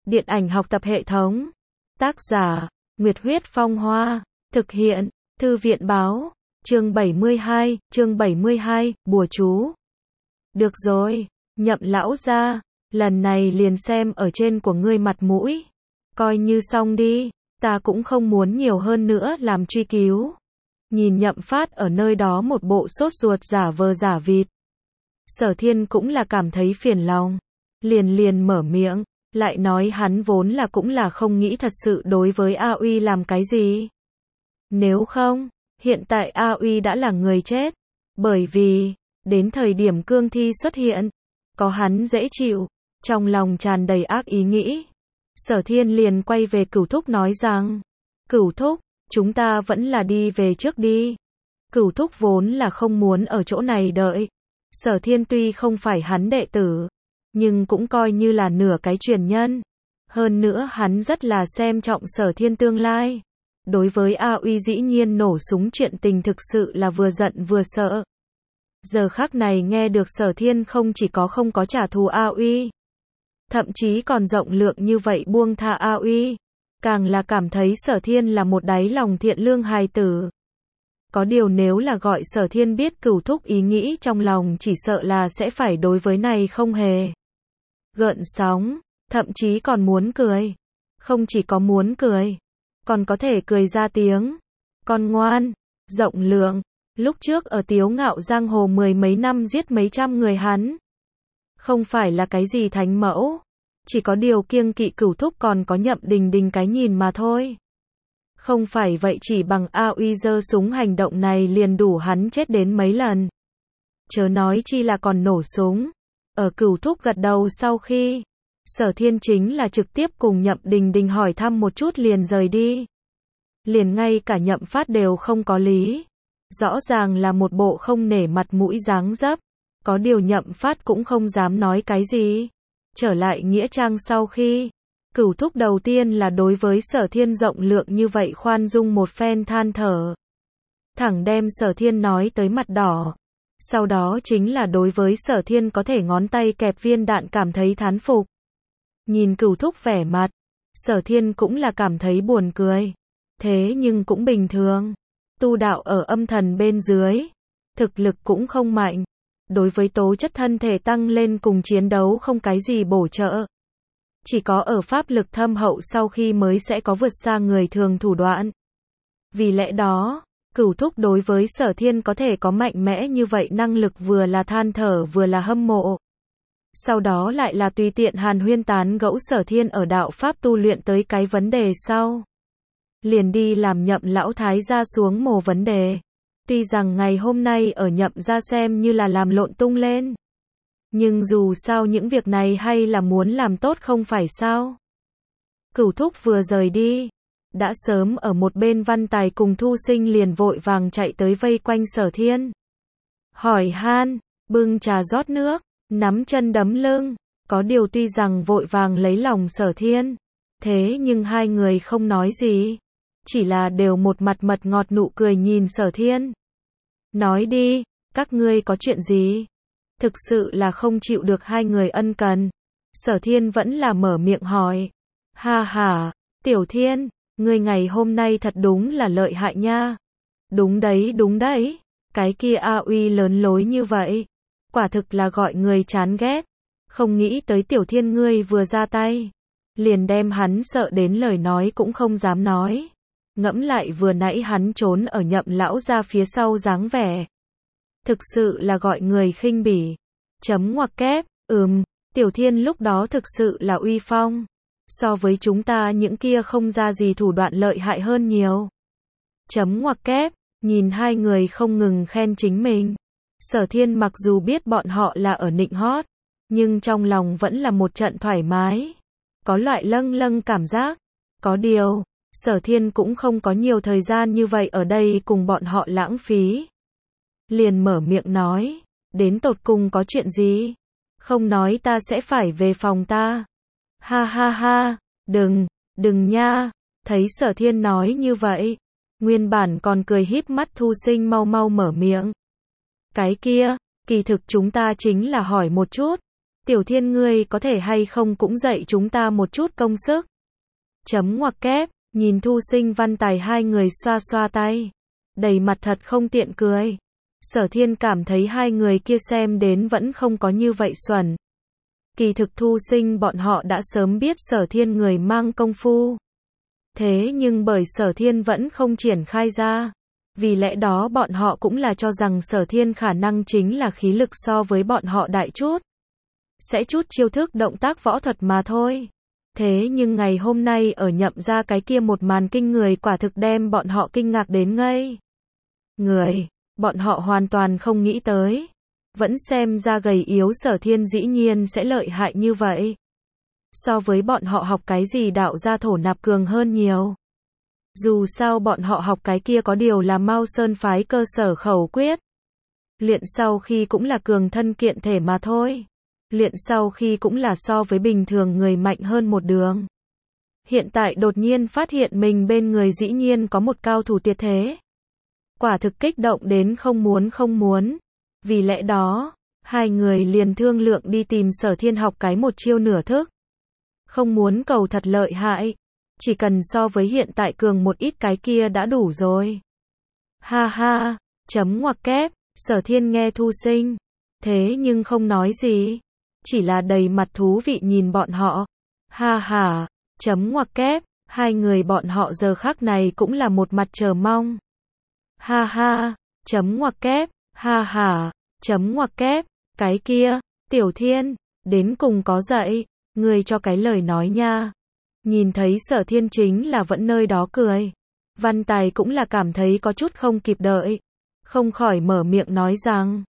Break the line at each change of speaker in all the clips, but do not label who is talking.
Điện ảnh học tập hệ thống. Tác giả, Nguyệt Huyết Phong Hoa. Thực hiện, Thư viện Báo. Chương 72, bùa chú. Được rồi, Nhậm lão gia, lần này liền xem ở trên của ngươi mặt mũi. Coi như xong đi, ta cũng không muốn nhiều hơn nữa làm truy cứu. Nhìn Nhậm Phát ở nơi đó một bộ sốt ruột giả vờ giả vịt. Sở Thiên cũng là cảm thấy phiền lòng. Liền mở miệng, lại nói hắn vốn là cũng là không nghĩ thật sự đối với A Uy làm cái gì. Nếu không, hiện tại A Uy đã là người chết. Bởi vì, đến thời điểm cương thi xuất hiện, có hắn dễ chịu, trong lòng tràn đầy ác ý nghĩ. Sở Thiên liền quay về Cửu Thúc nói rằng, Cửu Thúc, chúng ta vẫn là đi về trước đi. Cửu Thúc vốn là không muốn ở chỗ này đợi. Sở Thiên tuy không phải hắn đệ tử, nhưng cũng coi như là nửa cái truyền nhân. Hơn nữa hắn rất là xem trọng Sở Thiên tương lai. Đối với A Uy dĩ nhiên nổ súng chuyện tình thực sự là vừa giận vừa sợ. Giờ khắc này nghe được Sở Thiên không chỉ không có trả thù A Uy, thậm chí còn rộng lượng như vậy buông tha A Uy, càng là cảm thấy Sở Thiên là một đáy lòng thiện lương hài tử. Có điều nếu là gọi Sở Thiên biết Cửu Thúc ý nghĩ trong lòng chỉ sợ là sẽ phải đối với này không hề gợn sóng, thậm chí còn muốn cười. Không chỉ có muốn cười, còn có thể cười ra tiếng. Con ngoan, rộng lượng, lúc trước ở Tiếu Ngạo giang hồ mười mấy năm giết mấy trăm người hắn. Không phải là cái gì thánh mẫu, chỉ có điều kiêng kỵ Cửu Thúc còn có Nhậm Đình Đình cái nhìn mà thôi. Không phải vậy chỉ bằng A Uy giơ súng hành động này liền đủ hắn chết đến mấy lần. Chớ nói chi là còn nổ súng. Ở Cửu Thúc gật đầu sau khi, Sở Thiên chính là trực tiếp cùng Nhậm Đình Đình hỏi thăm một chút liền rời đi. Liền ngay cả Nhậm Phát đều không có lý. Rõ ràng là một bộ không nể mặt mũi dáng dấp. Có điều Nhậm Phát cũng không dám nói cái gì. Trở lại nghĩa trang sau khi, Cửu Thúc đầu tiên là đối với Sở Thiên rộng lượng như vậy khoan dung một phen than thở. Thẳng đem Sở Thiên nói tới mặt đỏ. Sau đó chính là đối với Sở Thiên có thể ngón tay kẹp viên đạn cảm thấy thán phục. Nhìn Cửu Thúc vẻ mặt, Sở Thiên cũng là cảm thấy buồn cười. Thế nhưng cũng bình thường. Tu đạo ở âm thần bên dưới, thực lực cũng không mạnh. Đối với tố chất thân thể tăng lên cùng chiến đấu không cái gì bổ trợ. Chỉ có ở pháp lực thâm hậu sau khi mới sẽ có vượt xa người thường thủ đoạn. Vì lẽ đó, Cửu Thúc đối với Sở Thiên có thể có mạnh mẽ như vậy năng lực vừa là than thở vừa là hâm mộ. Sau đó lại là tùy tiện hàn huyên tán gẫu Sở Thiên ở đạo pháp tu luyện tới cái vấn đề sau. Liền đi làm Nhậm lão thái gia xuống mồ vấn đề. Tuy rằng ngày hôm nay ở Nhậm gia xem như là làm lộn tung lên. Nhưng dù sao những việc này hay là muốn làm tốt không phải sao. Cửu Thúc vừa rời đi, đã sớm ở một bên Văn Tài cùng Thu Sinh liền vội vàng chạy tới vây quanh Sở Thiên. Hỏi han, bưng trà rót nước, nắm chân đấm lưng, có điều tuy rằng vội vàng lấy lòng Sở Thiên, thế nhưng hai người không nói gì, chỉ là đều một mặt mật ngọt nụ cười nhìn Sở Thiên. Nói đi, các ngươi có chuyện gì? Thực sự là không chịu được hai người ân cần. Sở Thiên vẫn là mở miệng hỏi. Ha ha, Tiểu Thiên, ngươi ngày hôm nay thật đúng là lợi hại nha. Đúng đấy, cái kia A Uy lớn lối như vậy. Quả thực là gọi người chán ghét. Không nghĩ tới Tiểu Thiên ngươi vừa ra tay, liền đem hắn sợ đến lời nói cũng không dám nói. Ngẫm lại vừa nãy hắn trốn ở Nhậm lão gia phía sau dáng vẻ. Thực sự là gọi người khinh bỉ. Chấm ngoặc kép, Tiểu Thiên lúc đó thực sự là uy phong. So với chúng ta những kia không ra gì thủ đoạn lợi hại hơn nhiều. Chấm ngoặc kép, nhìn hai người không ngừng khen chính mình. Sở Thiên mặc dù biết bọn họ là ở nịnh hót, nhưng trong lòng vẫn là một trận thoải mái. Có loại lâng lâng cảm giác. Có điều, Sở Thiên cũng không có nhiều thời gian như vậy ở đây cùng bọn họ lãng phí. Liền mở miệng nói, đến tột cùng có chuyện gì? Không nói ta sẽ phải về phòng ta. Ha ha ha, đừng nha. Thấy Sở Thiên nói như vậy, nguyên bản còn cười híp mắt Thu Sinh mau mau mở miệng. Cái kia, kỳ thực chúng ta chính là hỏi một chút. Tiểu Thiên ngươi có thể hay không cũng dạy chúng ta một chút công sức. Chấm ngoặc kép, nhìn Thu Sinh Văn Tài hai người xoa xoa tay. Đầy mặt thật không tiện cười. Sở Thiên cảm thấy hai người kia xem đến vẫn không có như vậy xuẩn. Kỳ thực Thu Sinh bọn họ đã sớm biết Sở Thiên người mang công phu. Thế nhưng bởi Sở Thiên vẫn không triển khai ra. Vì lẽ đó bọn họ cũng là cho rằng Sở Thiên khả năng chính là khí lực so với bọn họ đại chút. Sẽ chút chiêu thức động tác võ thuật mà thôi. Thế nhưng ngày hôm nay ở Nhậm ra cái kia một màn kinh người quả thực đem bọn họ kinh ngạc đến ngây người. Bọn họ hoàn toàn không nghĩ tới. Vẫn xem ra gầy yếu Sở Thiên dĩ nhiên sẽ lợi hại như vậy. So với bọn họ học cái gì đạo gia thổ nạp cường hơn nhiều. Dù sao bọn họ học cái kia có điều là Mao Sơn phái cơ sở khẩu quyết. Luyện sau khi cũng là cường thân kiện thể mà thôi. Luyện sau khi cũng là so với bình thường người mạnh hơn một đường. Hiện tại đột nhiên phát hiện mình bên người dĩ nhiên có một cao thủ tuyệt thế. Quả thực kích động đến không muốn. Vì lẽ đó, hai người liền thương lượng đi tìm Sở Thiên học cái một chiêu nửa thức. Không muốn cầu thật lợi hại. Chỉ cần so với hiện tại cường một ít cái kia đã đủ rồi. Ha ha, chấm ngoặc kép, Sở Thiên nghe Thu Sinh. Thế nhưng không nói gì. Chỉ là đầy mặt thú vị nhìn bọn họ. Ha ha, chấm ngoặc kép, hai người bọn họ giờ khắc này cũng là một mặt chờ mong. Ha ha, chấm ngoặc kép, ha ha, chấm ngoặc kép, cái kia, Tiểu Thiên, đến cùng có dạy, ngươi cho cái lời nói nha. Nhìn thấy Sở Thiên chính là vẫn nơi đó cười. Văn Tài cũng là cảm thấy có chút không kịp đợi. Không khỏi mở miệng nói rằng,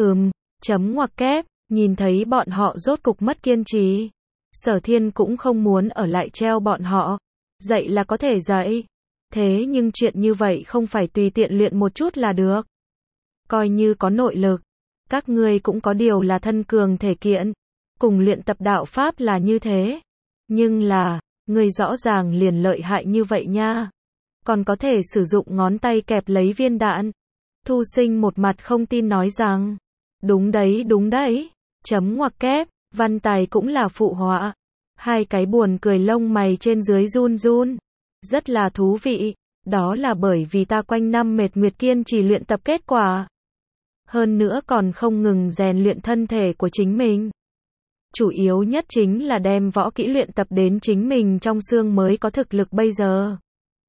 chấm ngoặc kép, nhìn thấy bọn họ rốt cục mất kiên trì. Sở Thiên cũng không muốn ở lại treo bọn họ. Dạy là có thể dạy. Thế nhưng chuyện như vậy không phải tùy tiện luyện một chút là được. Coi như có nội lực. Các ngươi cũng có điều là thân cường thể kiện. Cùng luyện tập đạo Pháp là như thế. Nhưng là, ngươi rõ ràng liền lợi hại như vậy nha. Còn có thể sử dụng ngón tay kẹp lấy viên đạn. Thu Sinh một mặt không tin nói rằng, đúng đấy. Chấm ngoặc kép, Văn Tài cũng là phụ họa. Hai cái buồn cười lông mày trên dưới run run. Rất là thú vị. Đó là bởi vì ta quanh năm mệt nguyệt kiên trì luyện tập kết quả. Hơn nữa còn không ngừng rèn luyện thân thể của chính mình. Chủ yếu nhất chính là đem võ kỹ luyện tập đến chính mình trong xương mới có thực lực bây giờ.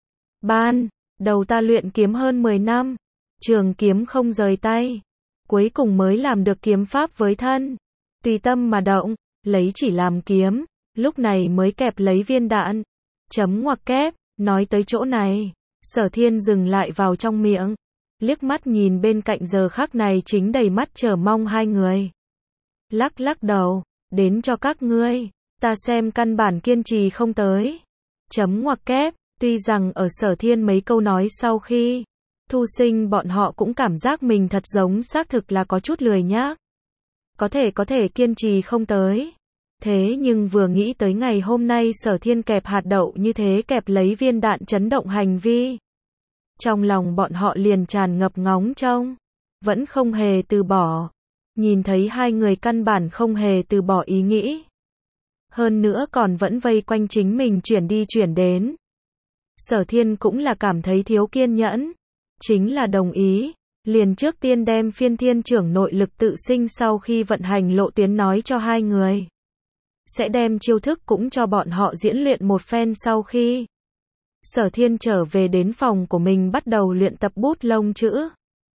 Ban đầu ta luyện kiếm hơn 10 năm. Trường kiếm không rời tay. Cuối cùng mới làm được kiếm pháp với thân. Tùy tâm mà động, lấy chỉ làm kiếm. Lúc này mới kẹp lấy viên đạn. Chấm ngoặc kép, nói tới chỗ này. Sở Thiên dừng lại vào trong miệng. Liếc mắt nhìn bên cạnh giờ khắc này chính đầy mắt chờ mong hai người. Lắc đầu, đến cho các ngươi. Ta xem căn bản kiên trì không tới. Chấm ngoặc kép, tuy rằng ở Sở Thiên mấy câu nói sau khi. Thu Sinh bọn họ cũng cảm giác mình thật giống xác thực là có chút lười nhác. Có thể kiên trì không tới. Thế nhưng vừa nghĩ tới ngày hôm nay Sở Thiên kẹp hạt đậu như thế kẹp lấy viên đạn chấn động hành vi. Trong lòng bọn họ liền tràn ngập ngóng trông. Vẫn không hề từ bỏ. Nhìn thấy hai người căn bản không hề từ bỏ ý nghĩ. Hơn nữa còn vẫn vây quanh chính mình chuyển đi chuyển đến. Sở Thiên cũng là cảm thấy thiếu kiên nhẫn. Chính là đồng ý. Liền trước tiên đem phiên thiên trưởng nội lực tự sinh sau khi vận hành lộ tuyến nói cho hai người. Sẽ đem chiêu thức cũng cho bọn họ diễn luyện một phen sau khi. Sở Thiên trở về đến phòng của mình bắt đầu luyện tập bút lông chữ.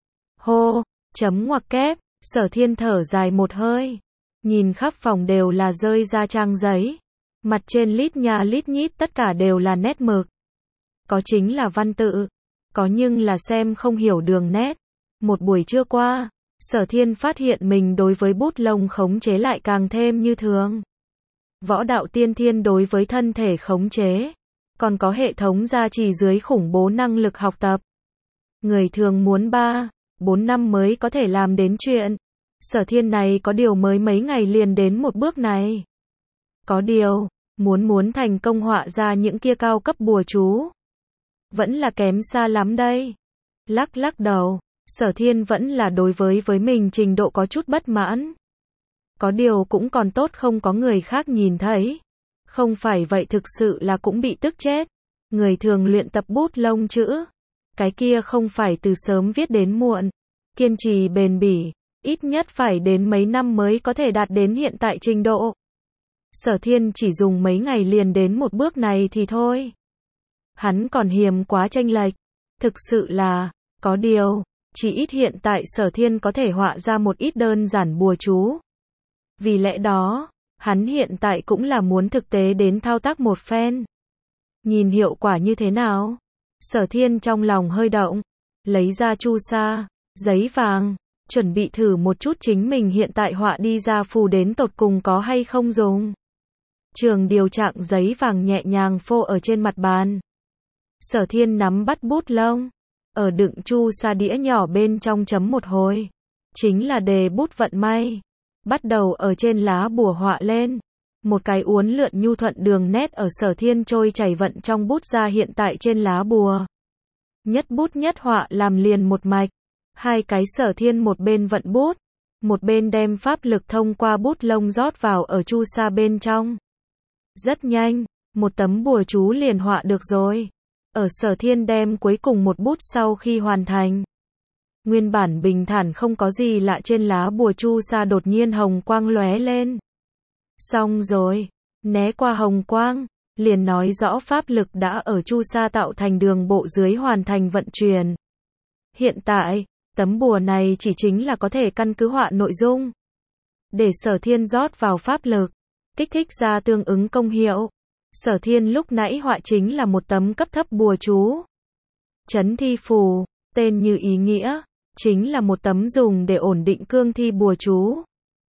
Hô, chấm ngoặc kép, Sở Thiên thở dài một hơi. Nhìn khắp phòng đều là rơi ra trang giấy. Mặt trên lít nha lít nhít tất cả đều là nét mực. Có chính là văn tự. Có nhưng là xem không hiểu đường nét. Một buổi trưa qua, Sở Thiên phát hiện mình đối với bút lông khống chế lại càng thêm như thường. Võ đạo tiên thiên đối với thân thể khống chế. Còn có hệ thống gia trì dưới khủng bố năng lực học tập. Người thường muốn 3-4 năm mới có thể làm đến chuyện. Sở Thiên này có điều mới mấy ngày liền đến một bước này. Có điều, muốn thành công họa ra những kia cao cấp bùa chú. Vẫn là kém xa lắm đây. Lắc đầu, Sở Thiên vẫn là đối với mình trình độ có chút bất mãn. Có điều cũng còn tốt không có người khác nhìn thấy. Không phải vậy thực sự là cũng bị tức chết. Người thường luyện tập bút lông chữ. Cái kia không phải từ sớm viết đến muộn. Kiên trì bền bỉ. Ít nhất phải đến mấy năm mới có thể đạt đến hiện tại trình độ. Sở Thiên chỉ dùng mấy ngày liền đến một bước này thì thôi. Hắn còn hiếm quá chênh lệch. Thực sự là, có điều, chỉ ít hiện tại Sở Thiên có thể họa ra một ít đơn giản bùa chú. Vì lẽ đó, hắn hiện tại cũng là muốn thực tế đến thao tác một phen. Nhìn hiệu quả như thế nào? Sở Thiên trong lòng hơi động, lấy ra chu sa, giấy vàng, chuẩn bị thử một chút chính mình hiện tại họa đi ra phù đến tột cùng có hay không dùng. Trường điều trạng giấy vàng nhẹ nhàng phô ở trên mặt bàn. Sở Thiên nắm bắt bút lông, ở đựng chu sa đĩa nhỏ bên trong chấm một hồi. Chính là đề bút vận may. Bắt đầu ở trên lá bùa họa lên. Một cái uốn lượn nhu thuận đường nét ở Sở Thiên trôi chảy vận trong bút ra hiện tại trên lá bùa. Nhất bút nhất họa làm liền một mạch. Hai cái Sở Thiên một bên vận bút, một bên đem pháp lực thông qua bút lông rót vào ở chu sa bên trong. Rất nhanh, một tấm bùa chú liền họa được rồi. Ở Sở Thiên đem cuối cùng một bút sau khi hoàn thành. Nguyên bản bình thản không có gì lạ trên lá bùa chu sa đột nhiên hồng quang lóe lên. Xong rồi, né qua hồng quang, liền nói rõ pháp lực đã ở chu sa tạo thành đường bộ dưới hoàn thành vận chuyển. Hiện tại, tấm bùa này chỉ chính là có thể căn cứ họa nội dung. Để Sở Thiên rót vào pháp lực, kích thích ra tương ứng công hiệu. Sở Thiên lúc nãy họa chính là một tấm cấp thấp bùa chú. Chấn thi phù, tên như ý nghĩa, chính là một tấm dùng để ổn định cương thi bùa chú.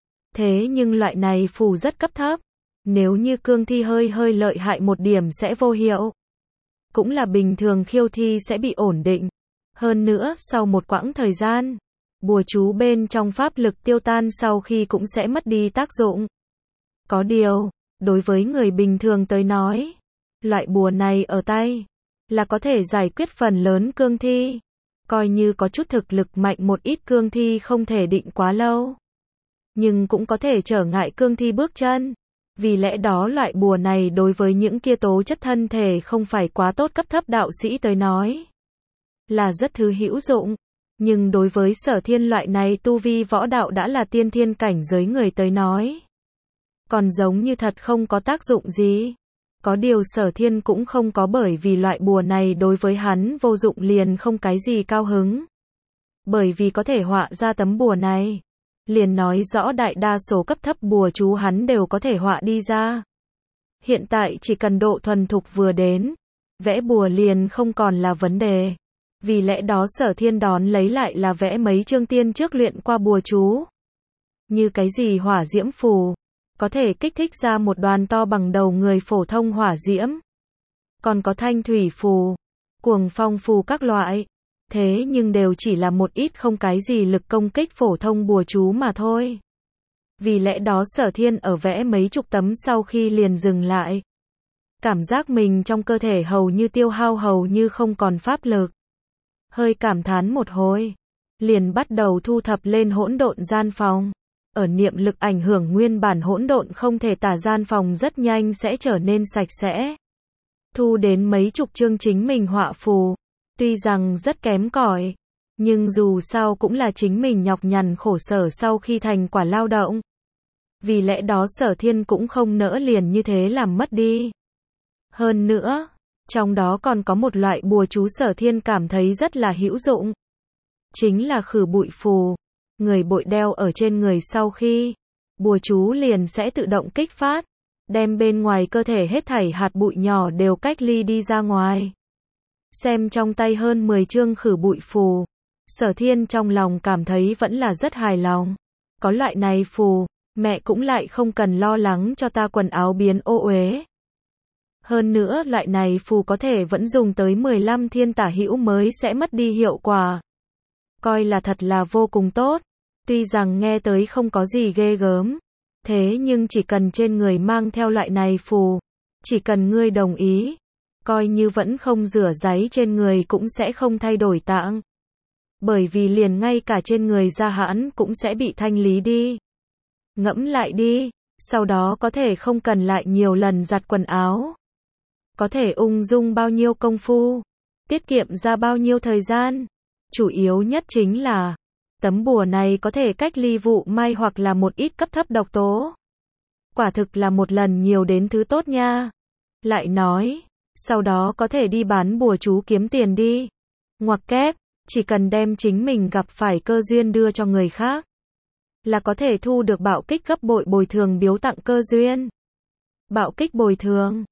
Thế nhưng loại này phù rất cấp thấp. Nếu như cương thi hơi lợi hại một điểm sẽ vô hiệu. Cũng là bình thường khiêu thi sẽ bị ổn định. Hơn nữa, sau một quãng thời gian, bùa chú bên trong pháp lực tiêu tan sau khi cũng sẽ mất đi tác dụng. Có điều, đối với người bình thường tới nói, loại bùa này ở tay, là có thể giải quyết phần lớn cương thi. Coi như có chút thực lực mạnh một ít cương thi không thể định quá lâu. Nhưng cũng có thể trở ngại cương thi bước chân. Vì lẽ đó loại bùa này đối với những kia tố chất thân thể không phải quá tốt cấp thấp đạo sĩ tới nói. Là rất thứ hữu dụng. Nhưng đối với Sở Thiên loại này tu vi võ đạo đã là tiên thiên cảnh giới người tới nói. Còn giống như thật không có tác dụng gì. Có điều Sở Thiên cũng không có bởi vì loại bùa này đối với hắn vô dụng liền không cái gì cao hứng. Bởi vì có thể họa ra tấm bùa này. Liền nói rõ đại đa số cấp thấp bùa chú hắn đều có thể họa đi ra. Hiện tại chỉ cần độ thuần thục vừa đến, vẽ bùa liền không còn là vấn đề. Vì lẽ đó Sở Thiên đón lấy lại là vẽ mấy chương tiên trước luyện qua bùa chú. Như cái gì hỏa diễm phù, có thể kích thích ra một đoàn to bằng đầu người phổ thông hỏa diễm. Còn có thanh thủy phù, cuồng phong phù các loại. Thế nhưng đều chỉ là một ít không cái gì lực công kích phổ thông bùa chú mà thôi. Vì lẽ đó Sở Thiên ở vẽ mấy chục tấm sau khi liền dừng lại. Cảm giác mình trong cơ thể hầu như tiêu hao hầu như không còn pháp lực. Hơi cảm thán một hồi. Liền bắt đầu thu thập lên hỗn độn gian phòng. Ở niệm lực ảnh hưởng nguyên bản hỗn độn không thể tả gian phòng rất nhanh sẽ trở nên sạch sẽ. Thu đến mấy chục chương chính mình họa phù. Tuy rằng rất kém cỏi, nhưng dù sao cũng là chính mình nhọc nhằn khổ sở sau khi thành quả lao động. Vì lẽ đó Sở Thiên cũng không nỡ liền như thế làm mất đi. Hơn nữa, trong đó còn có một loại bùa chú Sở Thiên cảm thấy rất là hữu dụng. Chính là khử bụi phù. Người bội đeo ở trên người sau khi, bùa chú liền sẽ tự động kích phát, đem bên ngoài cơ thể hết thảy hạt bụi nhỏ đều cách ly đi ra ngoài. Xem trong tay hơn 10 chương khử bụi phù, Sở Thiên trong lòng cảm thấy vẫn là rất hài lòng. Có loại này phù, mẹ cũng lại không cần lo lắng cho ta quần áo biến ô uế. Hơn nữa loại này phù có thể vẫn dùng tới 15 thiên tả hữu mới sẽ mất đi hiệu quả. Coi là thật là vô cùng tốt. Tuy rằng nghe tới không có gì ghê gớm. Thế nhưng chỉ cần trên người mang theo loại này phù, chỉ cần ngươi đồng ý, coi như vẫn không rửa ráy trên người cũng sẽ không thay đổi tạng. Bởi vì liền ngay cả trên người da hãn cũng sẽ bị thanh lý đi. Ngẫm lại đi, sau đó có thể không cần lại nhiều lần giặt quần áo. Có thể ung dung bao nhiêu công phu, tiết kiệm ra bao nhiêu thời gian. Chủ yếu nhất chính là, tấm bùa này có thể cách ly vụ may hoặc là một ít cấp thấp độc tố. Quả thực là một lần nhiều đến thứ tốt nha. Lại nói, sau đó có thể đi bán bùa chú kiếm tiền đi. Ngoặc kép, chỉ cần đem chính mình gặp phải cơ duyên đưa cho người khác, là có thể thu được bạo kích gấp bội bồi thường biếu tặng cơ duyên. Bạo kích bồi thường